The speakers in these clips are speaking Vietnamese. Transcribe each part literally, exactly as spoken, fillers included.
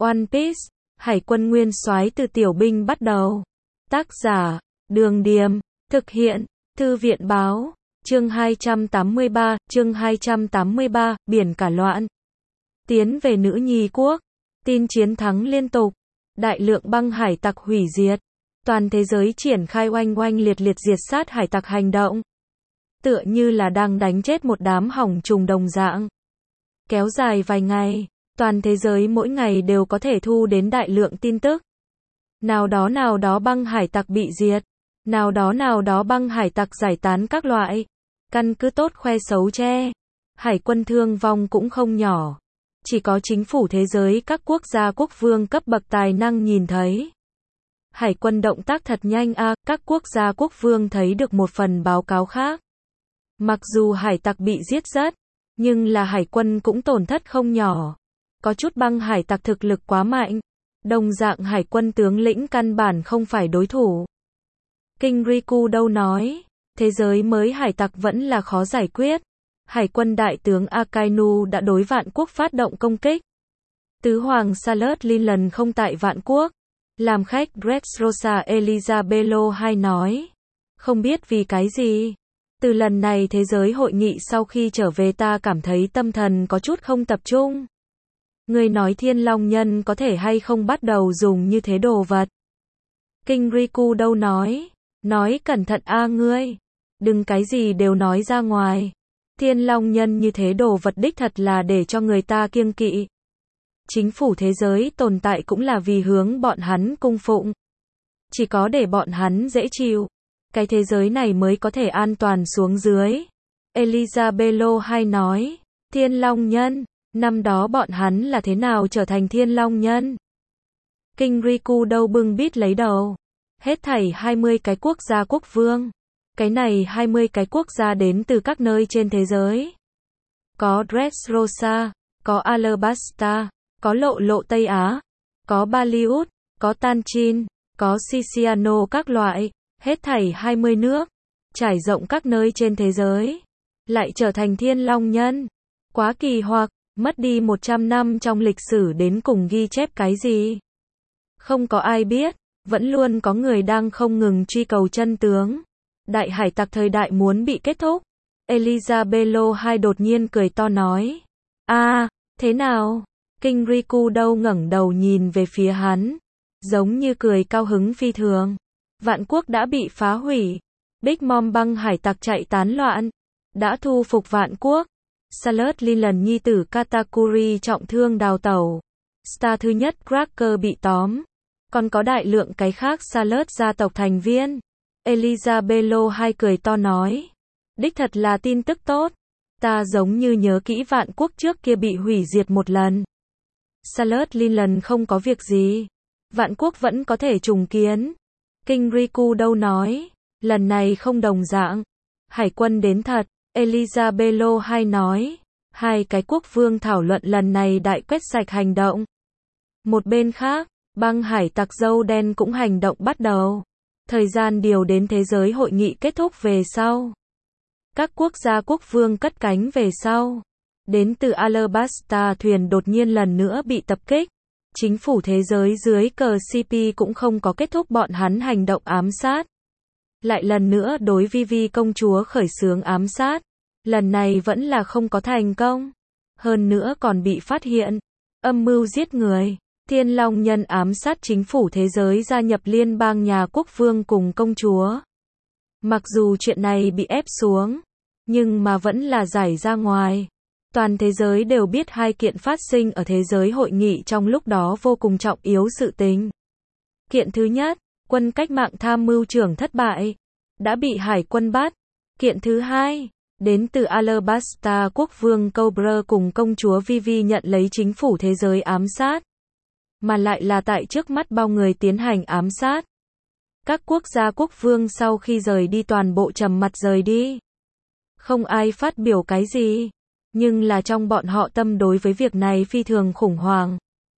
One Piece, Hải quân nguyên soái từ tiểu binh bắt đầu. Tác giả, Đường Điềm, thực hiện, Thư viện Báo, chương hai trăm tám mươi ba, chương hai trăm tám mươi ba, biển cả loạn. Tiến về Nữ Nhi Quốc, tin chiến thắng liên tục, đại lượng băng hải tặc hủy diệt, toàn thế giới triển khai oanh oanh liệt liệt diệt sát hải tặc hành động. Tựa như là đang đánh chết một đám hỏng trùng đồng dạng. Kéo dài vài ngày, toàn thế giới mỗi ngày đều có thể thu đến đại lượng tin tức. Nào đó nào đó băng hải tặc bị diệt, nào đó nào đó băng hải tặc giải tán các loại, căn cứ tốt khoe xấu che. Hải quân thương vong cũng không nhỏ. Chỉ có chính phủ thế giới các quốc gia quốc vương cấp bậc tài năng nhìn thấy. Hải quân động tác thật nhanh a, à, các quốc gia quốc vương thấy được một phần báo cáo khác. Mặc dù hải tặc bị giết rất, nhưng là hải quân cũng tổn thất không nhỏ. Có chút băng hải tặc thực lực quá mạnh, đồng dạng hải quân tướng lĩnh căn bản không phải đối thủ. King Riku đâu nói, thế giới mới hải tặc vẫn là khó giải quyết. Hải quân đại tướng Akainu đã đối Vạn Quốc phát động công kích. Tứ hoàng Salut Linlan không tại Vạn Quốc. Làm khách Dressrosa Elizabeth hai nói. Không biết vì cái gì. Từ lần này thế giới hội nghị sau khi trở về ta cảm thấy tâm thần có chút không tập trung. Người nói Thiên Long Nhân có thể hay không bắt đầu dùng như thế đồ vật. King Riku đâu nói. Nói cẩn thận a ngươi. Đừng cái gì đều nói ra ngoài. Thiên Long Nhân như thế đồ vật đích thật là để cho người ta kiêng kỵ. Chính phủ thế giới tồn tại cũng là vì hướng bọn hắn cung phụng. Chỉ có để bọn hắn dễ chịu, cái thế giới này mới có thể an toàn xuống dưới. Elizabeth hai nói, Thiên Long Nhân, năm đó bọn hắn là thế nào trở thành Thiên Long Nhân? King Riku đâu bưng bít lấy đầu. Hết thảy hai mươi cái quốc gia quốc vương. Cái này hai mươi cái quốc gia đến từ các nơi trên thế giới. Có Dressrosa, có Alabasta, có Lộ Lộ Tây Á, có Bollywood, có Tanchin, có Siciliano các loại, hết thảy hai mươi nước, trải rộng các nơi trên thế giới. Lại trở thành Thiên Long Nhân. Quá kỳ hoặc, mất đi một trăm năm trong lịch sử đến cùng ghi chép cái gì? Không có ai biết, vẫn luôn có người đang không ngừng truy cầu chân tướng. Đại hải tặc thời đại muốn bị kết thúc. Elizabeth hai đột nhiên cười to nói. a à, thế nào? King Riku đâu ngẩng đầu nhìn về phía hắn. Giống như cười cao hứng phi thường. Vạn Quốc đã bị phá hủy. Big Mom băng hải tặc chạy tán loạn. Đã thu phục Vạn Quốc. Salut Linlan nhi tử Katakuri trọng thương đào tẩu. Star thứ nhất Cracker bị tóm. Còn có đại lượng cái khác Salut gia tộc thành viên. Elizabeth hai cười to nói. Đích thật là tin tức tốt. Ta giống như nhớ kỹ Vạn Quốc trước kia bị hủy diệt một lần. Salut Linlan không có việc gì. Vạn Quốc vẫn có thể trùng kiến. King Riku đâu nói. Lần này không đồng dạng. Hải quân đến thật. Elizabeth hai nói. Hai cái quốc vương thảo luận lần này đại quét sạch hành động. Một bên khác, băng hải tặc dâu đen cũng hành động bắt đầu. Thời gian điều đến thế giới hội nghị kết thúc về sau. Các quốc gia quốc vương cất cánh về sau. Đến từ Alabasta thuyền đột nhiên lần nữa bị tập kích. Chính phủ thế giới dưới cờ xê pê cũng không có kết thúc bọn hắn hành động ám sát. Lại lần nữa đối Vivi công chúa khởi xướng ám sát. Lần này vẫn là không có thành công. Hơn nữa còn bị phát hiện. Âm mưu giết người. Thiên Long Nhân ám sát chính phủ thế giới gia nhập liên bang nhà quốc vương cùng công chúa. Mặc dù chuyện này bị ép xuống, nhưng mà vẫn là giải ra ngoài. Toàn thế giới đều biết hai kiện phát sinh ở thế giới hội nghị trong lúc đó vô cùng trọng yếu sự tình. Kiện thứ nhất, quân cách mạng tham mưu trưởng thất bại, đã bị hải quân bắt. Kiện thứ hai, đến từ Alabasta quốc vương Cobra cùng công chúa Vivi nhận lấy chính phủ thế giới ám sát. Mà lại là tại trước mắt bao người tiến hành ám sát. Các quốc gia quốc vương sau khi rời đi toàn bộ trầm mặt rời đi. Không ai phát biểu cái gì. Nhưng là trong bọn họ tâm đối với việc này phi thường khủng hoảng.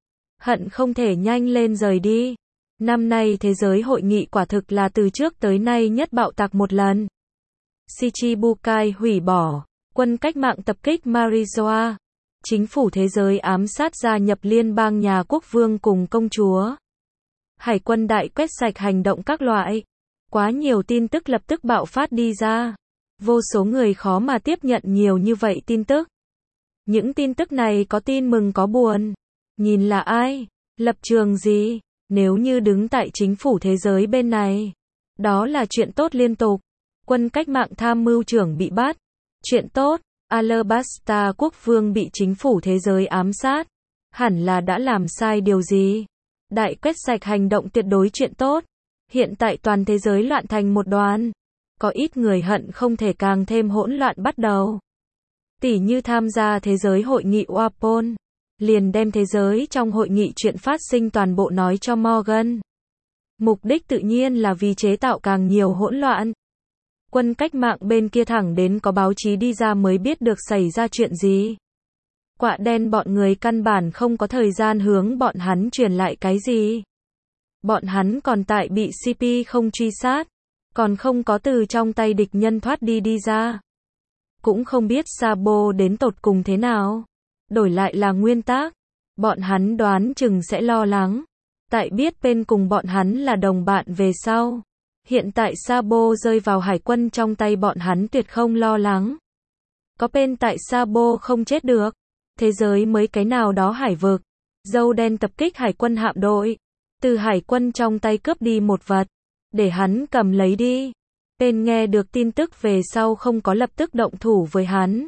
Hận không thể nhanh lên rời đi. Năm nay thế giới hội nghị quả thực là từ trước tới nay nhất bạo tạc một lần. Shichibukai hủy bỏ. Quân cách mạng tập kích Marizoa. Chính phủ thế giới ám sát gia nhập liên bang nhà quốc vương cùng công chúa. Hải quân đại quét sạch hành động các loại. Quá nhiều tin tức lập tức bạo phát đi ra. Vô số người khó mà tiếp nhận nhiều như vậy tin tức. Những tin tức này có tin mừng có buồn. Nhìn là ai? Lập trường gì? Nếu như đứng tại chính phủ thế giới bên này, đó là chuyện tốt liên tục. Quân cách mạng tham mưu trưởng bị bắt. Chuyện tốt. Alabasta quốc vương bị chính phủ thế giới ám sát. Hẳn là đã làm sai điều gì? Đại quét sạch hành động tuyệt đối chuyện tốt. Hiện tại toàn thế giới loạn thành một đoàn. Có ít người hận không thể càng thêm hỗn loạn bắt đầu. Tỉ như tham gia thế giới hội nghị W A P O N. Liền đem thế giới trong hội nghị chuyện phát sinh toàn bộ nói cho Morgan. Mục đích tự nhiên là vì chế tạo càng nhiều hỗn loạn. Quân cách mạng bên kia thẳng đến có báo chí đi ra mới biết được xảy ra chuyện gì. Quạ đen bọn người căn bản không có thời gian hướng bọn hắn truyền lại cái gì. Bọn hắn còn tại bị C P không truy sát. Còn không có từ trong tay địch nhân thoát đi đi ra. Cũng không biết Sabo đến tột cùng thế nào. Đổi lại là nguyên tắc. Bọn hắn đoán chừng sẽ lo lắng. Tại biết bên cùng bọn hắn là đồng bạn về sau. Hiện tại Sabo rơi vào hải quân trong tay bọn hắn tuyệt không lo lắng. Có bên tại Sabo không chết được. Thế giới mới cái nào đó hải vực. Dâu đen tập kích hải quân hạm đội. Từ hải quân trong tay cướp đi một vật. Để hắn cầm lấy đi. Bên nghe được tin tức về sau không có lập tức động thủ với hắn.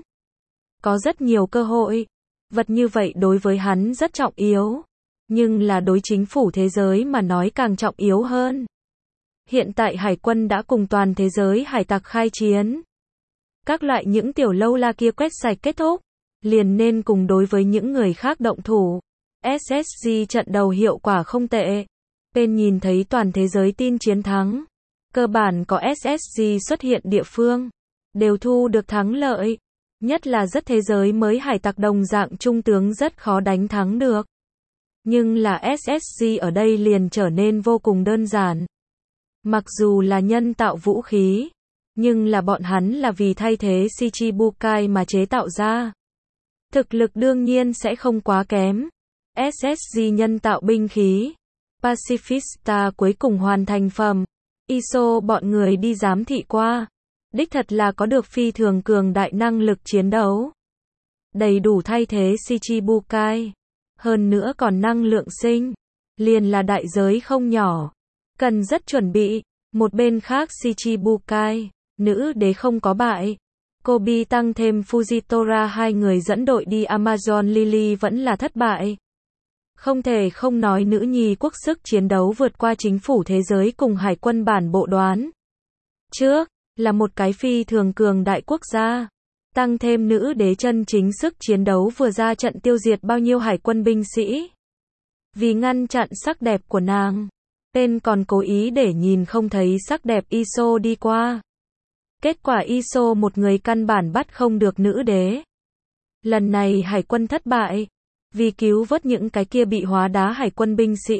Có rất nhiều cơ hội. Vật như vậy đối với hắn rất trọng yếu. Nhưng là đối chính phủ thế giới mà nói càng trọng yếu hơn. Hiện tại hải quân đã cùng toàn thế giới hải tặc khai chiến. Các loại những tiểu lâu la kia quét sạch kết thúc. Liền nên cùng đối với những người khác động thủ. ét ét giê trận đầu hiệu quả không tệ. Bên nhìn thấy toàn thế giới tin chiến thắng. Cơ bản có ét ét giê xuất hiện địa phương. Đều thu được thắng lợi. Nhất là rất thế giới mới hải tặc đồng dạng trung tướng rất khó đánh thắng được. Nhưng là ét ét giê ở đây liền trở nên vô cùng đơn giản. Mặc dù là nhân tạo vũ khí. Nhưng là bọn hắn là vì thay thế Shichibukai mà chế tạo ra. Thực lực đương nhiên sẽ không quá kém. ét ét giê nhân tạo binh khí. Pacifista cuối cùng hoàn thành phẩm. i ét o bọn người đi giám thị qua. Đích thật là có được phi thường cường đại năng lực chiến đấu. Đầy đủ thay thế Shichibukai. Hơn nữa còn năng lượng sinh. Liền là đại giới không nhỏ. Cần rất chuẩn bị. Một bên khác Shichibukai. Nữ đế không có bại. Kobe tăng thêm Fujitora hai người dẫn đội đi Amazon Lily vẫn là thất bại. Không thể không nói nữ nhi quốc sức chiến đấu vượt qua chính phủ thế giới cùng hải quân bản bộ đoán. Trước, là một cái phi thường cường đại quốc gia. Tăng thêm nữ đế chân chính sức chiến đấu vừa ra trận tiêu diệt bao nhiêu hải quân binh sĩ. Vì ngăn chặn sắc đẹp của nàng. Tên còn cố ý để nhìn không thấy sắc đẹp i ét o đi qua. Kết quả i ét o một người căn bản bắt không được nữ đế. Lần này hải quân thất bại. Vì cứu vớt những cái kia bị hóa đá hải quân binh sĩ.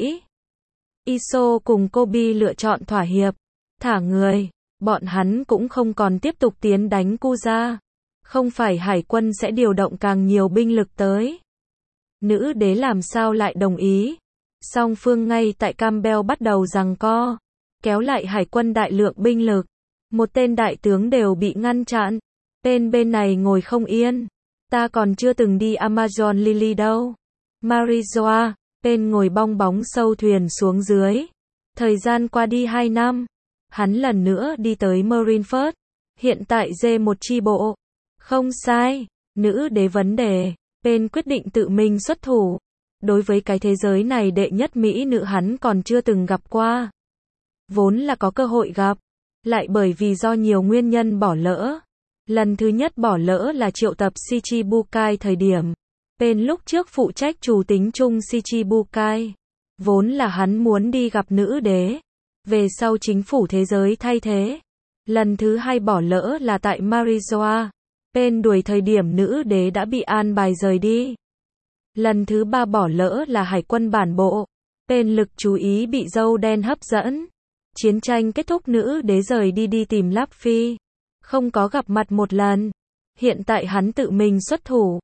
i ét o cùng Kobe lựa chọn thỏa hiệp. Thả người. Bọn hắn cũng không còn tiếp tục tiến đánh Kuja. Không phải hải quân sẽ điều động càng nhiều binh lực tới. Nữ đế làm sao lại đồng ý. Song phương ngay tại Campbell bắt đầu giằng co. Kéo lại hải quân đại lượng binh lực. Một tên đại tướng đều bị ngăn chặn. Bên bên này ngồi không yên. Ta còn chưa từng đi Amazon Lily đâu. Marizoa, bên ngồi bong bóng sâu thuyền xuống dưới. Thời gian qua đi hai năm. Hắn lần nữa đi tới Marineford. Hiện tại dê một chi bộ. Không sai. Nữ đế vấn đề. Bên quyết định tự mình xuất thủ. Đối với cái thế giới này đệ nhất mỹ nữ hắn còn chưa từng gặp qua. Vốn là có cơ hội gặp. Lại bởi vì do nhiều nguyên nhân bỏ lỡ. Lần thứ nhất bỏ lỡ là triệu tập Shichibukai thời điểm. Bên lúc trước phụ trách chủ tính chung Shichibukai. Vốn là hắn muốn đi gặp nữ đế. Về sau chính phủ thế giới thay thế. Lần thứ hai bỏ lỡ là tại Marizoa. Bên đuổi thời điểm nữ đế đã bị an bài rời đi. Lần thứ ba bỏ lỡ là hải quân bản bộ. Bên lực chú ý bị dâu đen hấp dẫn. Chiến tranh kết thúc nữ đế rời đi đi tìm Láp Phi. Không có gặp mặt một lần. Hiện tại hắn tự mình xuất thủ.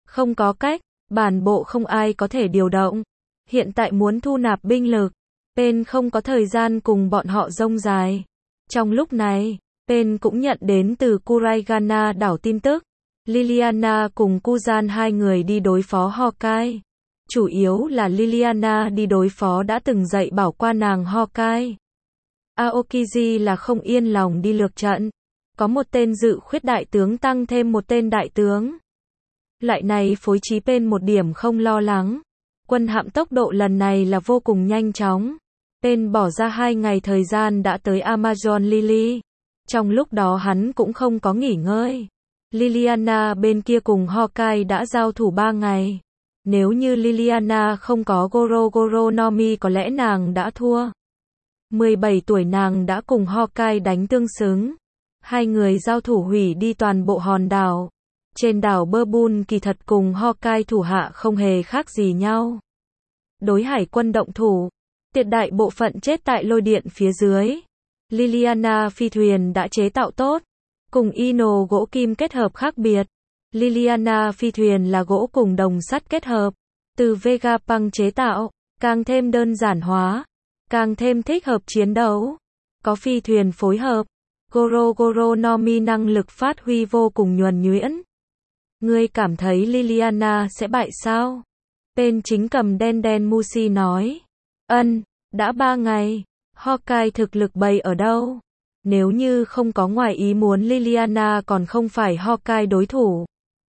Không có cách, bản bộ không ai có thể điều động. Hiện tại muốn thu nạp binh lực, Pain không có thời gian cùng bọn họ rông dài. Trong lúc này, Pain cũng nhận đến từ Kuraigana đảo tin tức. Liliana cùng Kuzan hai người đi đối phó Hawkeye. Chủ yếu là Liliana đi đối phó đã từng dạy bảo qua nàng Hawkeye. Aokiji là không yên lòng đi lược trận. Có một tên dự khuyết đại tướng tăng thêm một tên đại tướng. Loại này phối trí Pain một điểm không lo lắng. Quân hạm tốc độ lần này là vô cùng nhanh chóng. Pain bỏ ra hai ngày thời gian đã tới Amazon Lily. Trong lúc đó hắn cũng không có nghỉ ngơi. Liliana bên kia cùng Hawkeye đã giao thủ ba ngày. Nếu như Liliana không có Goro Goro no Mi có lẽ nàng đã thua. mười bảy tuổi nàng đã cùng Hawkeye đánh tương xứng. Hai người giao thủ hủy đi toàn bộ hòn đảo. Trên đảo Bourbon kỳ thật cùng Hawkeye thủ hạ không hề khác gì nhau. Đối hải quân động thủ, tuyệt đại bộ phận chết tại lôi điện phía dưới. Liliana phi thuyền đã chế tạo tốt, cùng Ino gỗ kim kết hợp khác biệt. Liliana phi thuyền là gỗ cùng đồng sắt kết hợp, từ Vegapunk chế tạo, càng thêm đơn giản hóa, càng thêm thích hợp chiến đấu. Có phi thuyền phối hợp, Goro Goro no Mi năng lực phát huy vô cùng nhuần nhuyễn. Ngươi cảm thấy Liliana sẽ bại sao? Pain chính cầm đen đen Mushi nói. Ân, đã ba ngày, Hawkeye thực lực bày ở đâu? Nếu như không có ngoài ý muốn Liliana còn không phải Hawkeye đối thủ.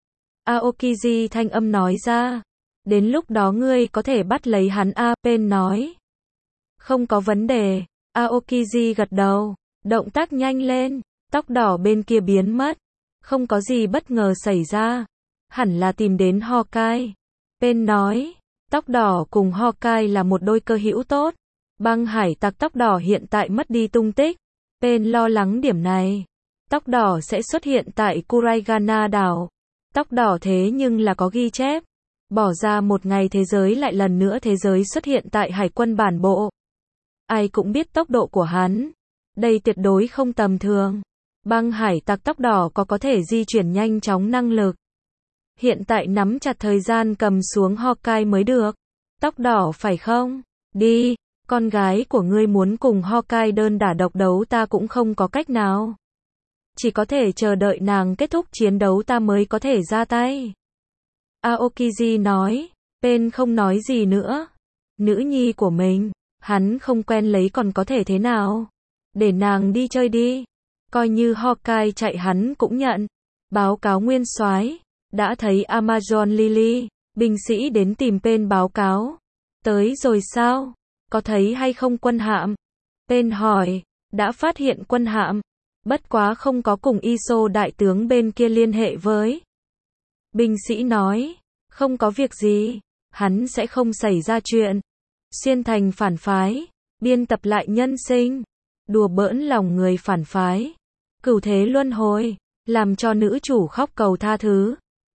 Aokiji thanh âm nói ra. Đến lúc đó ngươi có thể bắt lấy hắn a, Pain nói. Không có vấn đề, Aokiji gật đầu, động tác nhanh lên, tóc đỏ bên kia biến mất. Không có gì bất ngờ xảy ra, hẳn là tìm đến Hawkeye. Pain nói, tóc đỏ cùng Hawkeye là một đôi cơ hữu tốt. Băng hải tặc tóc đỏ hiện tại mất đi tung tích. Pain lo lắng điểm này. Tóc đỏ sẽ xuất hiện tại Kuraigana đảo. Tóc đỏ thế nhưng là có ghi chép. Bỏ ra một ngày thế giới lại lần nữa thế giới xuất hiện tại hải quân bản bộ. Ai cũng biết tốc độ của hắn. Đây tuyệt đối không tầm thường. Băng hải tặc tóc đỏ có có thể di chuyển nhanh chóng năng lực. Hiện tại nắm chặt thời gian cầm xuống Hawkeye mới được. Tóc đỏ phải không? Đi, con gái của ngươi muốn cùng Hawkeye đơn đả độc đấu ta cũng không có cách nào. Chỉ có thể chờ đợi nàng kết thúc chiến đấu ta mới có thể ra tay. Aokiji nói, Pain không nói gì nữa. Nữ nhi của mình, hắn không quen lấy còn có thể thế nào? Để nàng đi chơi đi. Coi như Hawkeye chạy hắn cũng nhận. Báo cáo nguyên soái, đã thấy Amazon Lily, binh sĩ đến tìm Pain báo cáo. Tới rồi sao? Có thấy hay không quân hạm? Pain hỏi, đã phát hiện quân hạm, bất quá không có cùng Iso đại tướng bên kia liên hệ với. Binh sĩ nói, không có việc gì, hắn sẽ không xảy ra chuyện. Xuyên thành phản phái, biên tập lại nhân sinh, đùa bỡn lòng người phản phái. Cửu thế luân hồi, làm cho nữ chủ khóc cầu tha thứ.